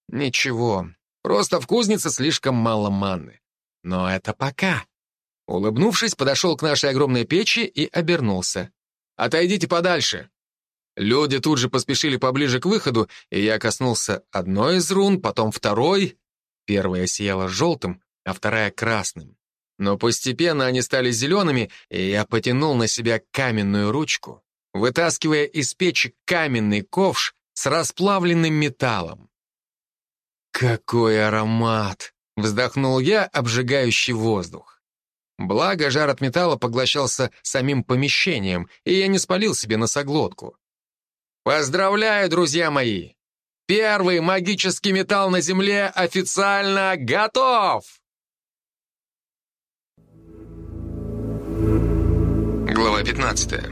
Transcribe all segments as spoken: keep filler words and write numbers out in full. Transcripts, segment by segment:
Ничего, просто в кузнице слишком мало манны. Но это пока. Улыбнувшись, подошел к нашей огромной печи и обернулся. «Отойдите подальше!» Люди тут же поспешили поближе к выходу, и я коснулся одной из рун, потом второй. Первая сияла желтым, а вторая — красным. Но постепенно они стали зелеными, и я потянул на себя каменную ручку, вытаскивая из печи каменный ковш с расплавленным металлом. «Какой аромат!» — вздохнул я, обжигающий воздух. Благо, жар от металла поглощался самим помещением, и я не спалил себе носоглотку. «Поздравляю, друзья мои! Первый магический металл на Земле официально готов!» Глава пятнадцатая.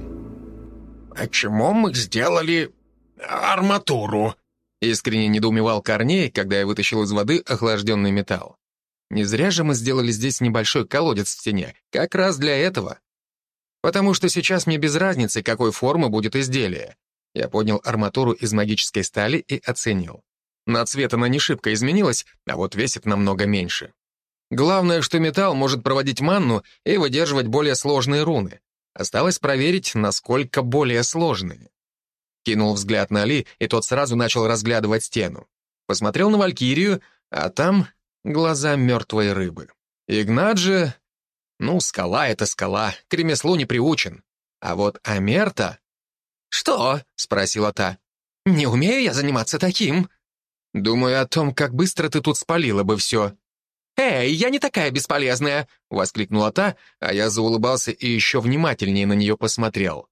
«Почему мы сделали арматуру?» Искренне недоумевал Корней, когда я вытащил из воды охлажденный металл. Не зря же мы сделали здесь небольшой колодец в стене, как раз для этого. Потому что сейчас мне без разницы, какой формы будет изделие. Я поднял арматуру из магической стали и оценил. На цвет она не шибко изменилась, а вот весит намного меньше. Главное, что металл может проводить манну и выдерживать более сложные руны. Осталось проверить, насколько более сложные. Кинул взгляд на Али, и тот сразу начал разглядывать стену. Посмотрел на Валькирию, а там глаза мертвой рыбы. Игнат же... Ну, скала — это скала, к ремеслу не приучен. А вот Амерта... «Что?» — спросила та. «Не умею я заниматься таким». «Думаю о том, как быстро ты тут спалила бы все». «Эй, я не такая бесполезная!» — воскликнула та, а я заулыбался и еще внимательнее на нее посмотрел.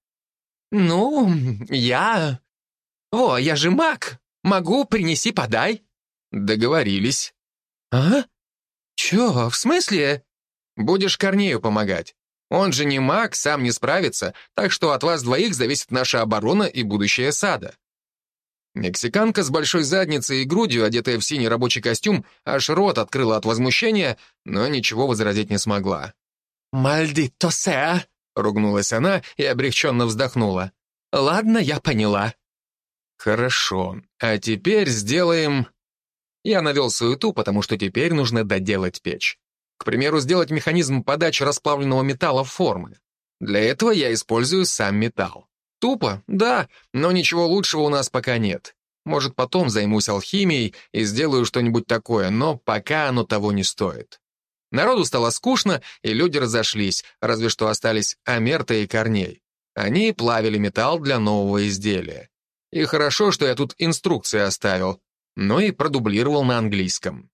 «Ну, я... О, я же маг! Могу, принеси, подай!» «Договорились». «А? Че, в смысле?» «Будешь Корнею помогать. Он же не маг, сам не справится, так что от вас двоих зависит наша оборона и будущее сада». Мексиканка с большой задницей и грудью, одетая в синий рабочий костюм, аж рот открыла от возмущения, но ничего возразить не смогла. «Мальдито се!» — ругнулась она и облегченно вздохнула. «Ладно, я поняла». «Хорошо, а теперь сделаем...» Я навел суету, потому что теперь нужно доделать печь. К примеру, сделать механизм подачи расплавленного металла в формы. Для этого я использую сам металл. Тупо, да, но ничего лучшего у нас пока нет. Может, потом займусь алхимией и сделаю что-нибудь такое, но пока оно того не стоит. Народу стало скучно, и люди разошлись, разве что остались Амерта и Корней. Они плавили металл для нового изделия. И хорошо, что я тут инструкции оставил, но и продублировал на английском.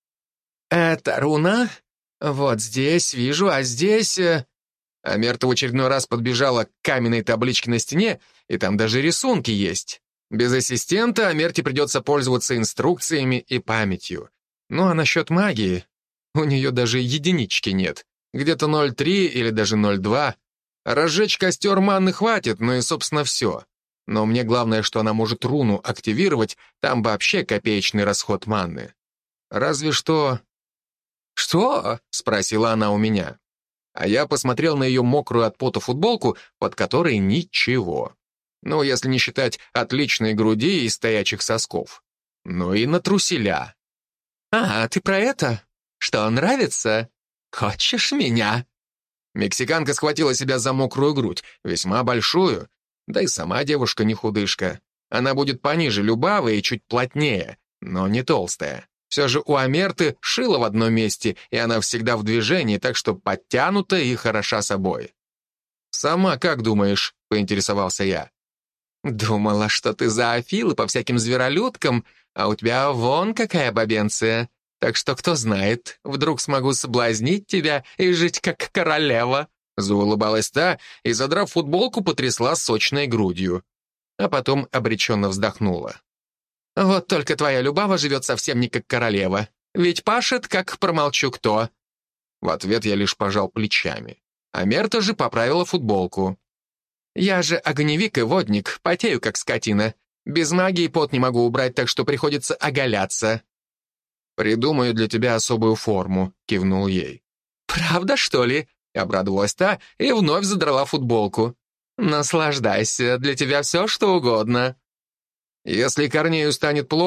«Это руна? Вот здесь вижу, а здесь...» Амерта в очередной раз подбежала к каменной табличке на стене, и там даже рисунки есть. Без ассистента Амерте придется пользоваться инструкциями и памятью. Ну а насчет магии? У нее даже единички нет. Где-то ноль целых три или даже ноль целых два. Разжечь костер манны хватит, ну и, собственно, все. Но мне главное, что она может руну активировать, там вообще копеечный расход манны. Разве что... «Что?» — спросила она у меня. А я посмотрел на ее мокрую от пота футболку, под которой ничего. Ну, если не считать отличной груди и стоячих сосков. Ну и на труселя. «А, ты про это? Что, нравится? Хочешь меня?» Мексиканка схватила себя за мокрую грудь, весьма большую. Да и сама девушка не худышка. Она будет пониже Любавы и чуть плотнее, но не толстая. Все же у Амерты шило в одном месте, и она всегда в движении, так что подтянута и хороша собой. «Сама как думаешь?» — поинтересовался я. «Думала, что ты зоофил и по всяким зверолюдкам, а у тебя вон какая бабенция. Так что, кто знает, вдруг смогу соблазнить тебя и жить как королева». Заулыбалась та и, задрав футболку, потрясла сочной грудью. А потом обреченно вздохнула. «Вот только твоя Любава живет совсем не как королева. Ведь пашет, как промолчу кто». В ответ я лишь пожал плечами. А Мерта же поправила футболку. «Я же огневик и водник, потею как скотина. Без магии пот не могу убрать, так что приходится оголяться». «Придумаю для тебя особую форму», — кивнул ей. «Правда, что ли?» — обрадовалась та и вновь задрала футболку. «Наслаждайся, для тебя все, что угодно». «Если Корнею станет плохо,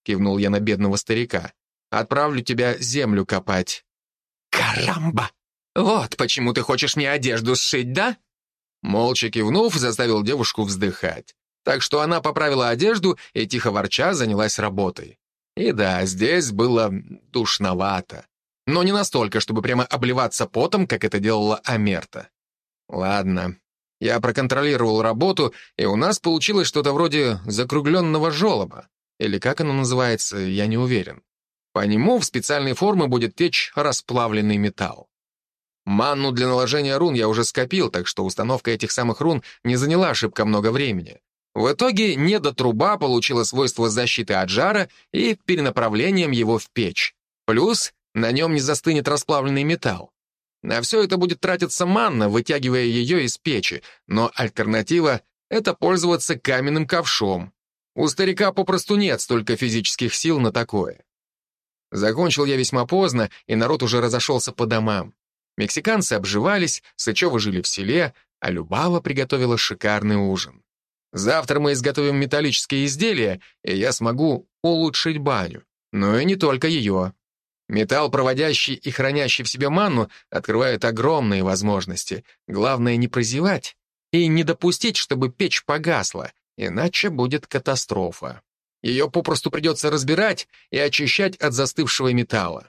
кивнул я на бедного старика. «Отправлю тебя землю копать». «Карамба! Вот почему ты хочешь мне одежду сшить, да?» Молча кивнув, заставил девушку вздыхать. Так что она поправила одежду и, тихо ворча, занялась работой. И да, здесь было душновато. Но не настолько, чтобы прямо обливаться потом, как это делала Амерта. Ладно. Я проконтролировал работу, и у нас получилось что-то вроде закругленного желоба. Или как оно называется, я не уверен. По нему в специальной форме будет течь расплавленный металл. Манну для наложения рун я уже скопил, так что установка этих самых рун не заняла шибко много времени. В итоге недотруба получила свойство защиты от жара и перенаправлением его в печь. Плюс на нем не застынет расплавленный металл. На все это будет тратиться манна, вытягивая ее из печи, но альтернатива — это пользоваться каменным ковшом. У старика попросту нет столько физических сил на такое. Закончил я весьма поздно, и народ уже разошелся по домам. Мексиканцы обживались, сычевы жили в селе, а Любава приготовила шикарный ужин. Завтра мы изготовим металлические изделия, и я смогу улучшить баню. Но и не только ее. Металл, проводящий и хранящий в себе манну, открывает огромные возможности. Главное не прозевать и не допустить, чтобы печь погасла, иначе будет катастрофа. Ее попросту придется разбирать и очищать от застывшего металла.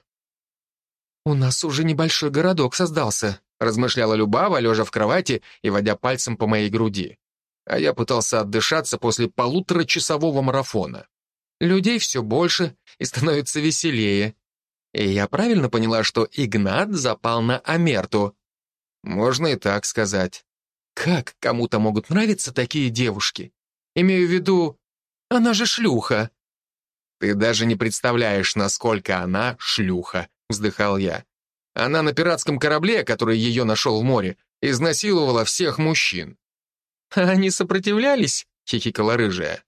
«У нас уже небольшой городок создался», размышляла Любава, лежа в кровати и водя пальцем по моей груди. А я пытался отдышаться после полуторачасового марафона. Людей все больше и становится веселее. И я правильно поняла, что Игнат запал на Амерту? Можно и так сказать. Как кому-то могут нравиться такие девушки? Имею в виду, она же шлюха. Ты даже не представляешь, насколько она шлюха, вздыхал я. Она на пиратском корабле, который ее нашел в море, изнасиловала всех мужчин. «А они сопротивлялись?» — хихикала рыжая.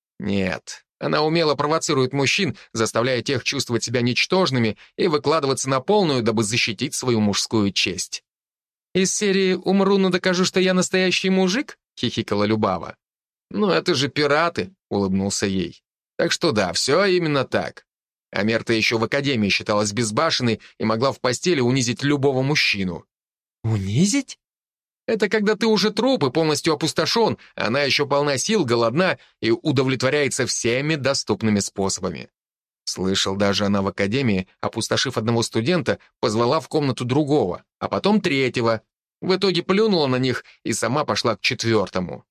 «Нет, она умело провоцирует мужчин, заставляя тех чувствовать себя ничтожными и выкладываться на полную, дабы защитить свою мужскую честь». «Из серии «Умру, но докажу, что я настоящий мужик»?» — хихикала Любава. «Ну, это же пираты», — улыбнулся ей. «Так что да, все именно так. Амерта еще в академии считалась безбашенной и могла в постели унизить любого мужчину». «Унизить?» Это когда ты уже труп и полностью опустошен, она еще полна сил, голодна и удовлетворяется всеми доступными способами. Слышал, даже она в академии, опустошив одного студента, позвала в комнату другого, а потом третьего. В итоге плюнула на них и сама пошла к четвертому.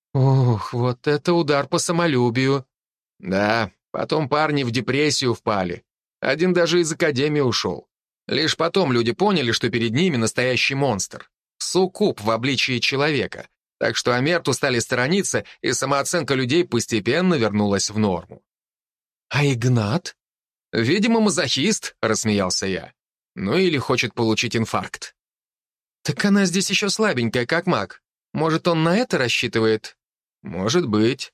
Ох, вот это удар по самолюбию. Да, потом парни в депрессию впали. Один даже из академии ушел. Лишь потом люди поняли, что перед ними настоящий монстр. Суккуб в обличии человека, так что Амерту стали сторониться, и самооценка людей постепенно вернулась в норму. «А Игнат?» «Видимо, мазохист», — рассмеялся я. «Ну или хочет получить инфаркт». «Так она здесь еще слабенькая, как маг. Может, он на это рассчитывает?» «Может быть».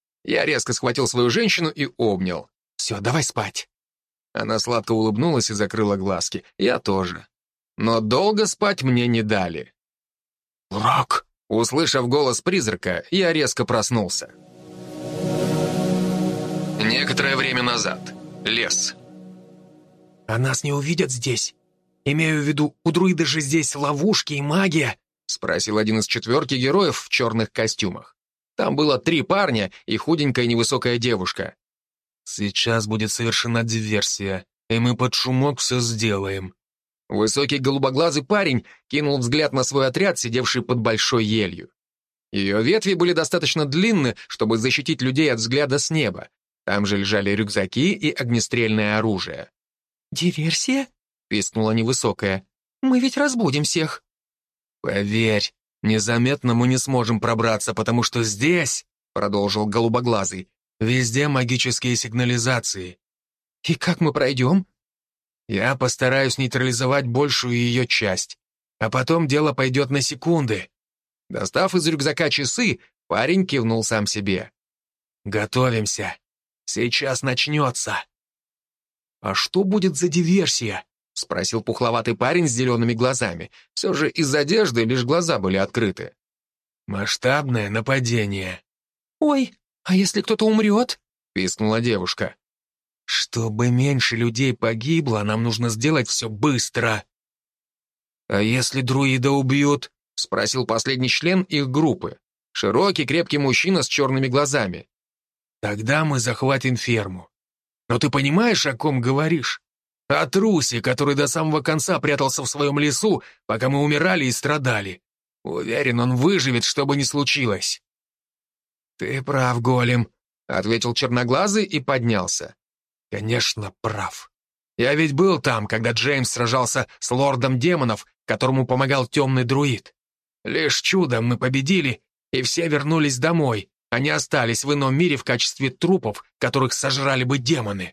Я резко схватил свою женщину и обнял. «Все, давай спать». Она сладко улыбнулась и закрыла глазки. Я тоже. Но долго спать мне не дали. «Враг!» Услышав голос призрака, я резко проснулся. Некоторое время назад. Лес. «А нас не увидят здесь? Имею в виду, у друида же здесь ловушки и магия?» Спросил один из четверки героев в черных костюмах. Там было три парня и худенькая невысокая девушка. «Сейчас будет совершена диверсия, и мы под шумок все сделаем». Высокий голубоглазый парень кинул взгляд на свой отряд, сидевший под большой елью. Ее ветви были достаточно длинны, чтобы защитить людей от взгляда с неба. Там же лежали рюкзаки и огнестрельное оружие. «Диверсия?» — пискнула невысокая. «Мы ведь разбудим всех». «Поверь, незаметно мы не сможем пробраться, потому что здесь, — продолжил голубоглазый, — везде магические сигнализации». «И как мы пройдем?» «Я постараюсь нейтрализовать большую ее часть, а потом дело пойдет на секунды». Достав из рюкзака часы, парень кивнул сам себе. «Готовимся. Сейчас начнется». «А что будет за диверсия?» — спросил пухловатый парень с зелеными глазами. Все же из одежды лишь глаза были открыты. «Масштабное нападение». «Ой, а если кто-то умрет?» — пискнула девушка. Чтобы меньше людей погибло, нам нужно сделать все быстро. А если друида убьют? Спросил последний член их группы. Широкий, крепкий мужчина с черными глазами. Тогда мы захватим ферму. Но ты понимаешь, о ком говоришь? О трусе, который до самого конца прятался в своем лесу, пока мы умирали и страдали. Уверен, он выживет, что бы ни случилось. Ты прав, голем, ответил черноглазый и поднялся. Конечно, прав. Я ведь был там, когда Джеймс сражался с лордом демонов, которому помогал темный друид. Лишь чудом мы победили, и все вернулись домой. Они остались в ином мире в качестве трупов, которых сожрали бы демоны.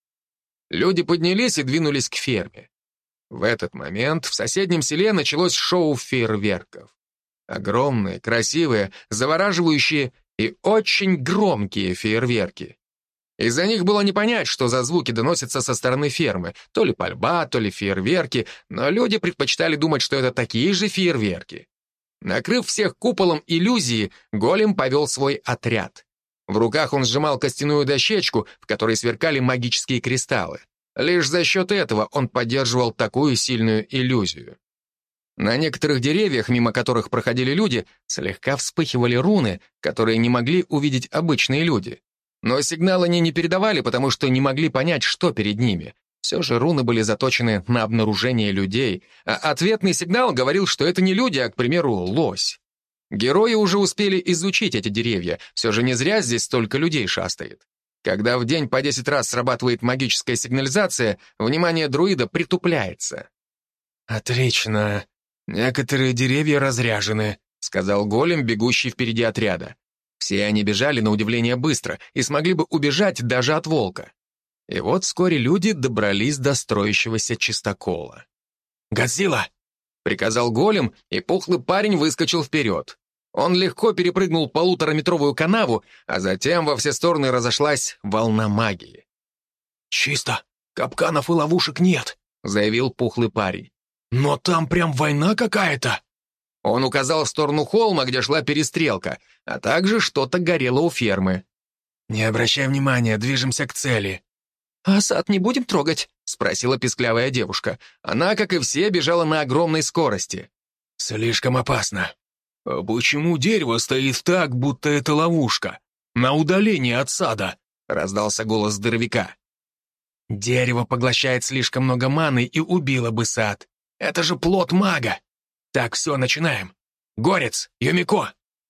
Люди поднялись и двинулись к ферме. В этот момент в соседнем селе началось шоу фейерверков. Огромные, красивые, завораживающие и очень громкие фейерверки. Из-за них было не понять, что за звуки доносятся со стороны фермы. То ли пальба, то ли фейерверки, но люди предпочитали думать, что это такие же фейерверки. Накрыв всех куполом иллюзии, голем повел свой отряд. В руках он сжимал костяную дощечку, в которой сверкали магические кристаллы. Лишь за счет этого он поддерживал такую сильную иллюзию. На некоторых деревьях, мимо которых проходили люди, слегка вспыхивали руны, которые не могли увидеть обычные люди. Но сигнал они не передавали, потому что не могли понять, что перед ними. Все же руны были заточены на обнаружение людей, а ответный сигнал говорил, что это не люди, а, к примеру, лось. Герои уже успели изучить эти деревья, все же не зря здесь столько людей шастает. Когда в день по десять раз срабатывает магическая сигнализация, внимание друида притупляется. «Отлично. Некоторые деревья разряжены», — сказал голем, бегущий впереди отряда. Все они бежали на удивление быстро и смогли бы убежать даже от волка. И вот вскоре люди добрались до строящегося чистокола. «Годзилла!» — приказал голем, и пухлый парень выскочил вперед. Он легко перепрыгнул полутораметровую канаву, а затем во все стороны разошлась волна магии. «Чисто! Капканов и ловушек нет!» — заявил пухлый парень. «Но там прям война какая-то!» Он указал в сторону холма, где шла перестрелка, а также что-то горело у фермы. «Не обращай внимания, движемся к цели». «А сад не будем трогать?» — спросила писклявая девушка. Она, как и все, бежала на огромной скорости. «Слишком опасно. А почему дерево стоит так, будто это ловушка? На удаление от сада?» — раздался голос здоровяка. «Дерево поглощает слишком много маны и убило бы сад. Это же плод мага. Так, все, начинаем. Горец, Юмико!»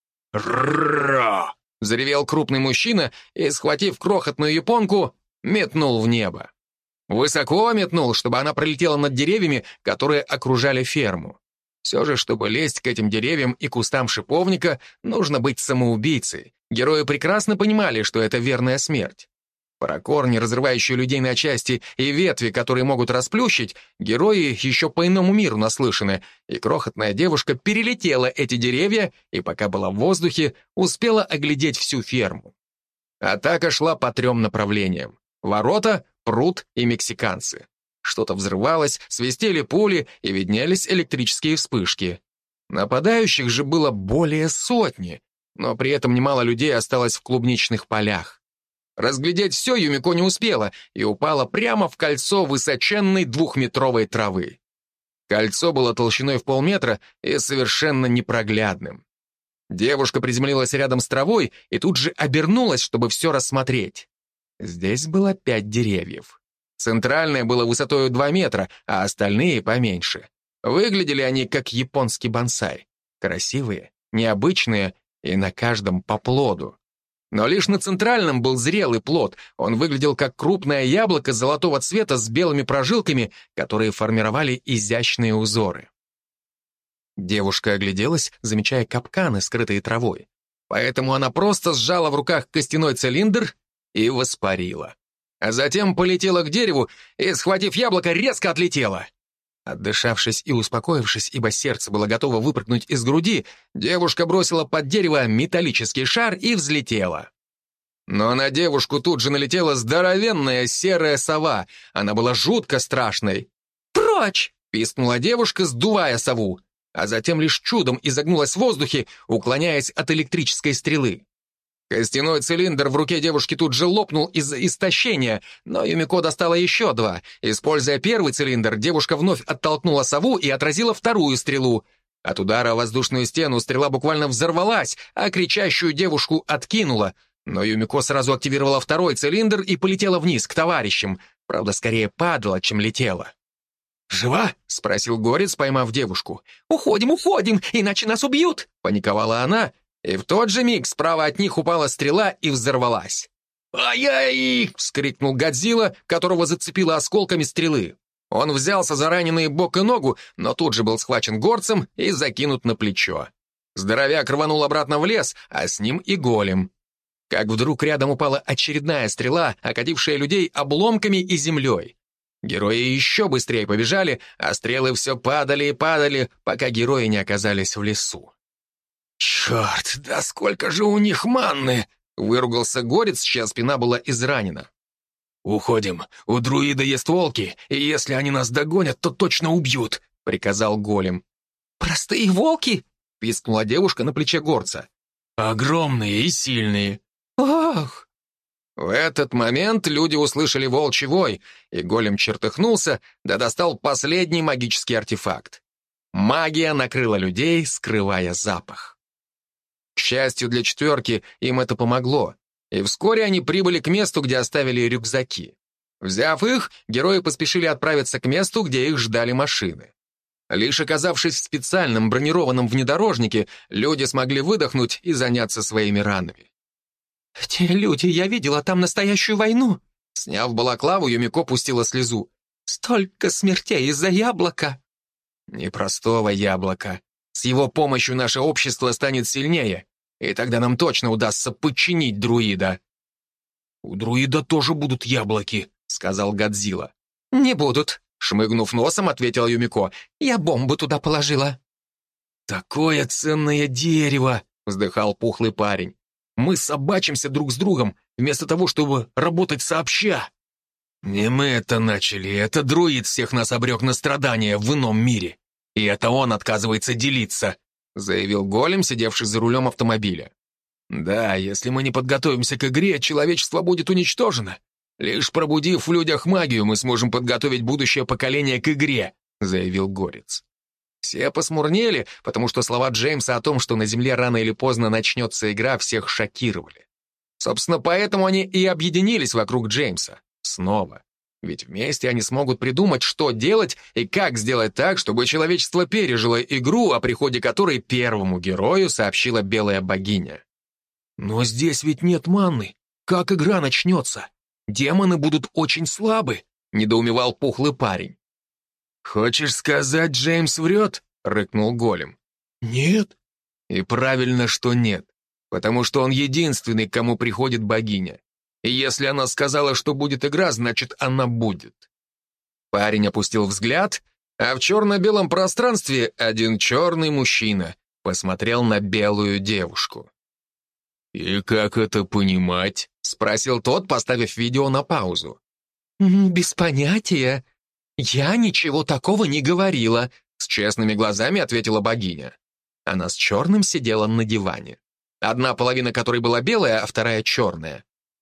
«Р-р-р-р!» — заревел крупный мужчина и, схватив крохотную японку, метнул в небо. Высоко метнул, чтобы она пролетела над деревьями, которые окружали ферму. Все же, чтобы лезть к этим деревьям и кустам шиповника, нужно быть самоубийцей. Герои прекрасно понимали, что это верная смерть. Паракорни, разрывающие людей на части, и ветви, которые могут расплющить, герои еще по иному миру наслышаны, и крохотная девушка перелетела эти деревья и, пока была в воздухе, успела оглядеть всю ферму. Атака шла по трем направлениям. Ворота, пруд и мексиканцы. Что-то взрывалось, свистели пули и виднелись электрические вспышки. Нападающих же было более сотни, но при этом немало людей осталось в клубничных полях. Разглядеть все Юмико не успела и упала прямо в кольцо высоченной двухметровой травы. Кольцо было толщиной в полметра и совершенно непроглядным. Девушка приземлилась рядом с травой и тут же обернулась, чтобы все рассмотреть. Здесь было пять деревьев. Центральное было высотой два метра, а остальные поменьше. Выглядели они как японский бонсай. Красивые, необычные и на каждом по плоду. Но лишь на центральном был зрелый плод. Он выглядел как крупное яблоко золотого цвета с белыми прожилками, которые формировали изящные узоры. Девушка огляделась, замечая капканы, скрытые травой. Поэтому она просто сжала в руках костяной цилиндр и воспарила. А затем полетела к дереву и, схватив яблоко, резко отлетела. Отдышавшись и успокоившись, ибо сердце было готово выпрыгнуть из груди, девушка бросила под дерево металлический шар и взлетела. Но на девушку тут же налетела здоровенная серая сова. Она была жутко страшной. «Прочь!» — пискнула девушка, сдувая сову, а затем лишь чудом изогнулась в воздухе, уклоняясь от электрической стрелы. Костяной цилиндр в руке девушки тут же лопнул из-за истощения, но Юмико достала еще два. Используя первый цилиндр, девушка вновь оттолкнула сову и отразила вторую стрелу. От удара о воздушную стену стрела буквально взорвалась, а кричащую девушку откинула. Но Юмико сразу активировала второй цилиндр и полетела вниз, к товарищам. Правда, скорее падала, чем летела. «Жива?» — спросил Горец, поймав девушку. «Уходим, уходим, иначе нас убьют!» — паниковала она, и в тот же миг справа от них упала стрела и взорвалась. «Ай-яй!» — вскрикнул Годзилла, которого зацепило осколками стрелы. Он взялся за раненые бок и ногу, но тут же был схвачен горцем и закинут на плечо. Здоровяк рванул обратно в лес, а с ним и голем. Как вдруг рядом упала очередная стрела, окатившая людей обломками и землей. Герои еще быстрее побежали, а стрелы все падали и падали, пока герои не оказались в лесу. «Черт, да сколько же у них манны!» — выругался Горец, чья спина была изранена. «Уходим. У друида есть волки, и если они нас догонят, то точно убьют», — приказал голем. «Простые волки?» — пискнула девушка на плече горца. «Огромные и сильные». «Ах!» В этот момент люди услышали волчий вой, и голем чертыхнулся, да достал последний магический артефакт. Магия накрыла людей, скрывая запах. К счастью для четверки, им это помогло, и вскоре они прибыли к месту, где оставили рюкзаки. Взяв их, герои поспешили отправиться к месту, где их ждали машины. Лишь оказавшись в специальном бронированном внедорожнике, люди смогли выдохнуть и заняться своими ранами. «Те люди, я видела там настоящую войну!» Сняв балаклаву, Юмико пустила слезу. «Столько смертей из-за яблока!» «Непростого яблока. С его помощью наше общество станет сильнее, и тогда нам точно удастся подчинить друида». «У друида тоже будут яблоки», — сказал Годзилла. «Не будут», — шмыгнув носом, ответила Юмико. «Я бомбу туда положила». «Такое ценное дерево», — вздыхал пухлый парень. «Мы собачимся друг с другом, вместо того, чтобы работать сообща». «Не мы это начали, это друид всех нас обрек на страдания в ином мире. И это он отказывается делиться», — заявил голем, сидевший за рулем автомобиля. «Да, если мы не подготовимся к игре, человечество будет уничтожено. Лишь пробудив в людях магию, мы сможем подготовить будущее поколение к игре», — заявил Горец. Все посмурнели, потому что слова Джеймса о том, что на Земле рано или поздно начнется игра, всех шокировали. Собственно, поэтому они и объединились вокруг Джеймса. Снова. Ведь вместе они смогут придумать, что делать и как сделать так, чтобы человечество пережило игру, о приходе которой первому герою сообщила белая богиня. «Но здесь ведь нет манны. Как игра начнется? Демоны будут очень слабы», — недоумевал пухлый парень. «Хочешь сказать, Джеймс врет?» — рыкнул голем. «Нет». И правильно, что нет, потому что он единственный, к кому приходит богиня. И если она сказала, что будет игра, значит, она будет. Парень опустил взгляд, а в черно-белом пространстве один черный мужчина посмотрел на белую девушку. «И как это понимать?» — спросил тот, поставив видео на паузу. «Без понятия. Я ничего такого не говорила», — с честными глазами ответила богиня. Она с черным сидела на диване. Одна половина которой была белая, а вторая черная.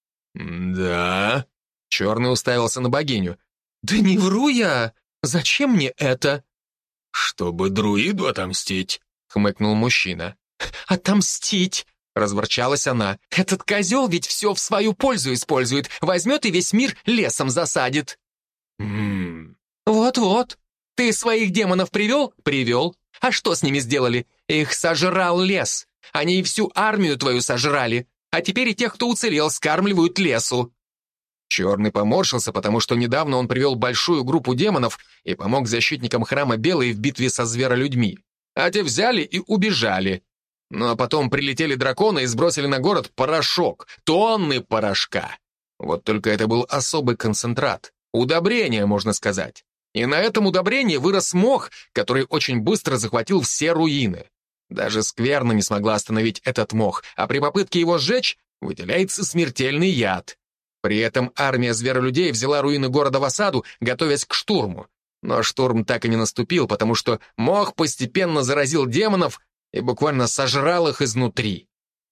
«Да?» — черный уставился на богиню. «Да не вру я. Зачем мне это?» «Чтобы друиду отомстить», — хмыкнул мужчина. «Отомстить?» — разворчалась она. «Этот козел ведь все в свою пользу использует. Возьмет и весь мир лесом засадит». «Ммм...» «Вот-вот. Ты своих демонов привел?» «Привел. А что с ними сделали? Их сожрал лес. Они и всю армию твою сожрали. А теперь и тех, кто уцелел, скармливают лесу». Черный поморщился, потому что недавно он привел большую группу демонов и помог защитникам храма Белой в битве со зверолюдьми. А те взяли и убежали. Ну а потом прилетели драконы и сбросили на город порошок, тонны порошка. Вот только это был особый концентрат, удобрение, можно сказать. И на этом удобрении вырос мох, который очень быстро захватил все руины. Даже скверна не смогла остановить этот мох, а при попытке его сжечь выделяется смертельный яд. При этом армия зверолюдей взяла руины города в осаду, готовясь к штурму. Но штурм так и не наступил, потому что мох постепенно заразил демонов и буквально сожрал их изнутри.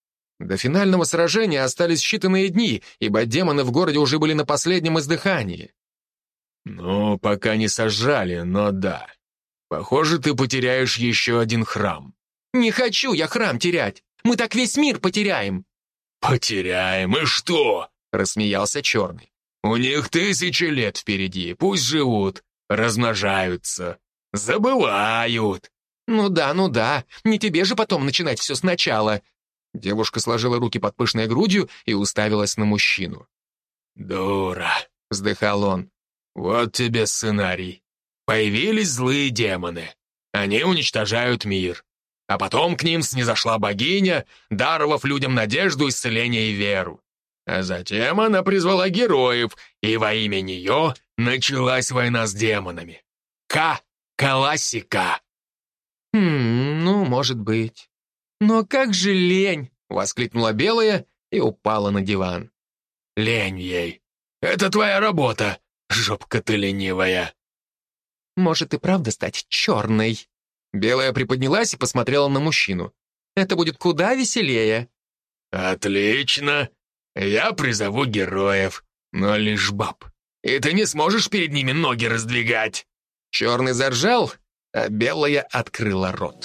До финального сражения остались считанные дни, ибо демоны в городе уже были на последнем издыхании. «Ну, пока не сожрали, но да. Похоже, ты потеряешь еще один храм». «Не хочу я храм терять. Мы так весь мир потеряем». «Потеряем, и что?» — рассмеялся Черный. «У них тысячи лет впереди, пусть живут, размножаются, забывают». «Ну да, ну да, не тебе же потом начинать все сначала». Девушка сложила руки под пышной грудью и уставилась на мужчину. «Дура», — вздыхал он. «Вот тебе сценарий. Появились злые демоны. Они уничтожают мир. А потом к ним снизошла богиня, даровав людям надежду, исцеление и веру. А затем она призвала героев, и во имя нее началась война с демонами. Ка-Каласика». «Хм, ну, может быть. Но как же лень!» — воскликнула Белая и упала на диван. «Лень ей. Это твоя работа, жопка ты ленивая». «Может и правда стать черной?» Белая приподнялась и посмотрела на мужчину. «Это будет куда веселее». «Отлично. Я призову героев, но лишь баб. И ты не сможешь перед ними ноги раздвигать». Черный заржал, а Белая открыла рот.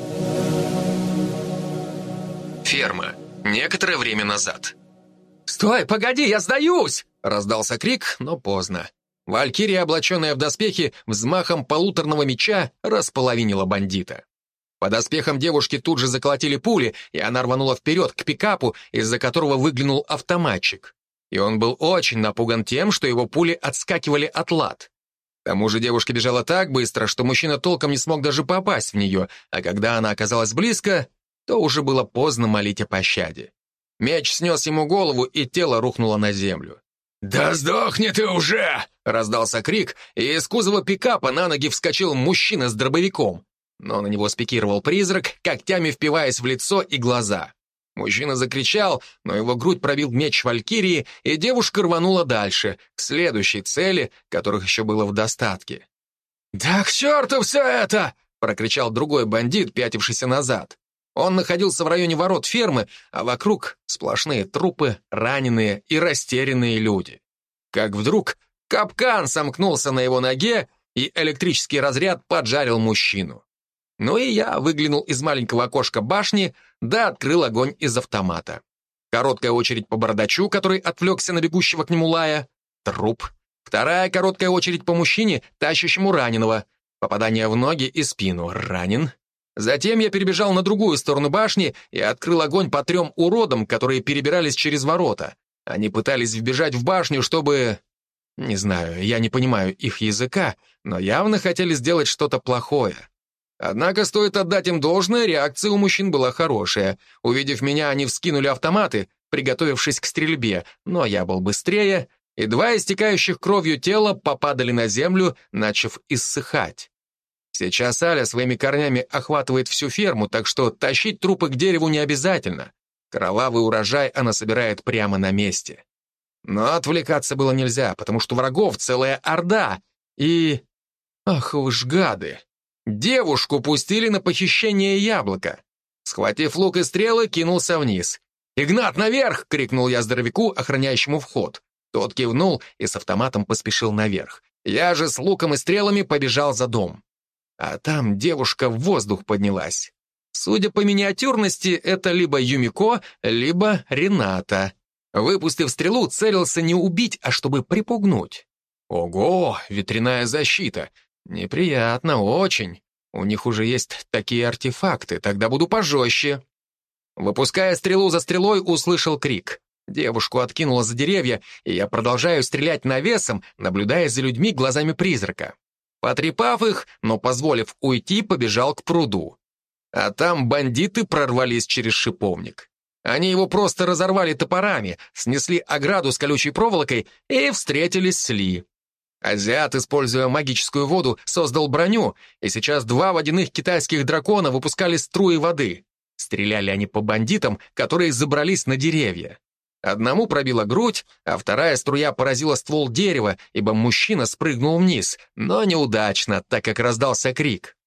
Ферма. Некоторое время назад. «Стой, погоди, я сдаюсь!» Раздался крик, но поздно. Валькирия, облаченная в доспехи, взмахом полуторного меча располовинила бандита. По доспехам девушки тут же заколотили пули, и она рванула вперед к пикапу, из-за которого выглянул автоматчик. И он был очень напуган тем, что его пули отскакивали от лад. К тому же девушка бежала так быстро, что мужчина толком не смог даже попасть в нее, а когда она оказалась близко, то уже было поздно молить о пощаде. Меч снес ему голову, и тело рухнуло на землю. «Да сдохни ты уже!» — раздался крик, и из кузова пикапа на ноги вскочил мужчина с дробовиком. Но на него спикировал призрак, когтями впиваясь в лицо и глаза. Мужчина закричал, но его грудь пробил меч Валькирии, и девушка рванула дальше, к следующей цели, которых еще было в достатке. «Да к черту все это!» — прокричал другой бандит, пятившийся назад. Он находился в районе ворот фермы, а вокруг сплошные трупы, раненые и растерянные люди. Как вдруг капкан сомкнулся на его ноге, и электрический разряд поджарил мужчину. Ну и я выглянул из маленького окошка башни, да открыл огонь из автомата. Короткая очередь по бородачу, который отвлекся на бегущего к нему Лая. Труп. Вторая короткая очередь по мужчине, тащащему раненого. Попадание в ноги и спину. Ранен. Затем я перебежал на другую сторону башни и открыл огонь по трем уродам, которые перебирались через ворота. Они пытались вбежать в башню, чтобы... Не знаю, я не понимаю их языка, но явно хотели сделать что-то плохое. Однако стоит отдать им должное, реакция у мужчин была хорошая. Увидев меня, они вскинули автоматы, приготовившись к стрельбе, но я был быстрее, и два истекающих кровью тела попадали на землю, начав иссыхать. Сейчас Аля своими корнями охватывает всю ферму, так что тащить трупы к дереву не обязательно. Кровавый урожай она собирает прямо на месте. Но отвлекаться было нельзя, потому что врагов целая орда. И... Ах уж гады! Девушку пустили на похищение яблока. Схватив лук и стрелы, кинулся вниз. «Игнат, наверх!» — крикнул я здоровяку, охраняющему вход. Тот кивнул и с автоматом поспешил наверх. Я же с луком и стрелами побежал за дом. А там девушка в воздух поднялась. Судя по миниатюрности, это либо Юмико, либо Рената. Выпустив стрелу, целился не убить, а чтобы припугнуть. Ого, ветряная защита. Неприятно, очень. У них уже есть такие артефакты, тогда буду пожестче. Выпуская стрелу за стрелой, услышал крик. Девушку откинуло за деревья, и я продолжаю стрелять навесом, наблюдая за людьми глазами призрака. Потрепав их, но позволив уйти, побежал к пруду. А там бандиты прорвались через шиповник. Они его просто разорвали топорами, снесли ограду с колючей проволокой и встретились с Ли. Азиат, используя магическую воду, создал броню, и сейчас два водяных китайских дракона выпускали струи воды. Стреляли они по бандитам, которые забрались на деревья. Одному пробила грудь, а вторая струя поразила ствол дерева, ибо мужчина спрыгнул вниз, но неудачно, так как раздался крик.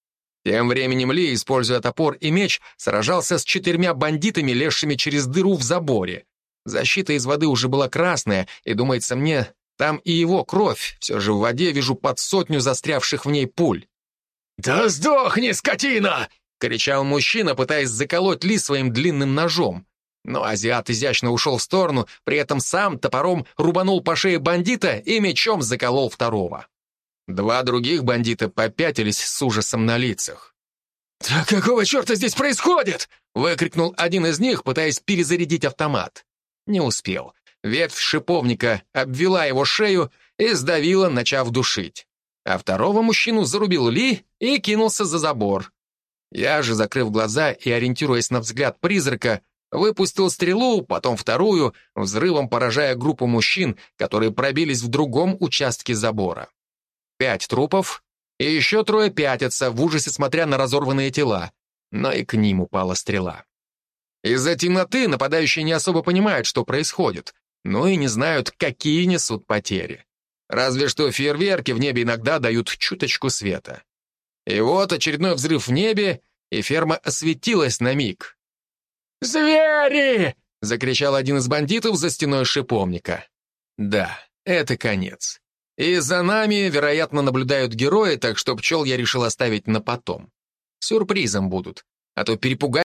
Тем временем Ли, используя топор и меч, сражался с четырьмя бандитами, лезшими через дыру в заборе. Защита из воды уже была красная, и, думается мне, там и его кровь. Все же в воде вижу под сотню застрявших в ней пуль. «Да сдохни, скотина!» — кричал мужчина, пытаясь заколоть Ли своим длинным ножом. Но азиат изящно ушел в сторону, при этом сам топором рубанул по шее бандита и мечом заколол второго. Два других бандита попятились с ужасом на лицах. «Да какого черта здесь происходит?» — выкрикнул один из них, пытаясь перезарядить автомат. Не успел. Ветвь шиповника обвела его шею и сдавила, начав душить. А второго мужчину зарубил Ли и кинулся за забор. Я же, закрыв глаза и ориентируясь на взгляд призрака, выпустил стрелу, потом вторую, взрывом поражая группу мужчин, которые пробились в другом участке забора. Пять трупов, и еще трое пятятся, в ужасе смотря на разорванные тела, но и к ним упала стрела. Из-за темноты нападающие не особо понимают, что происходит, но и не знают, какие несут потери. Разве что фейерверки в небе иногда дают чуточку света. И вот очередной взрыв в небе, и ферма осветилась на миг. «Звери!» — закричал один из бандитов за стеной шиповника. Да, это конец. И за нами, вероятно, наблюдают герои, так что пчел я решил оставить на потом. Сюрпризом будут, а то перепугать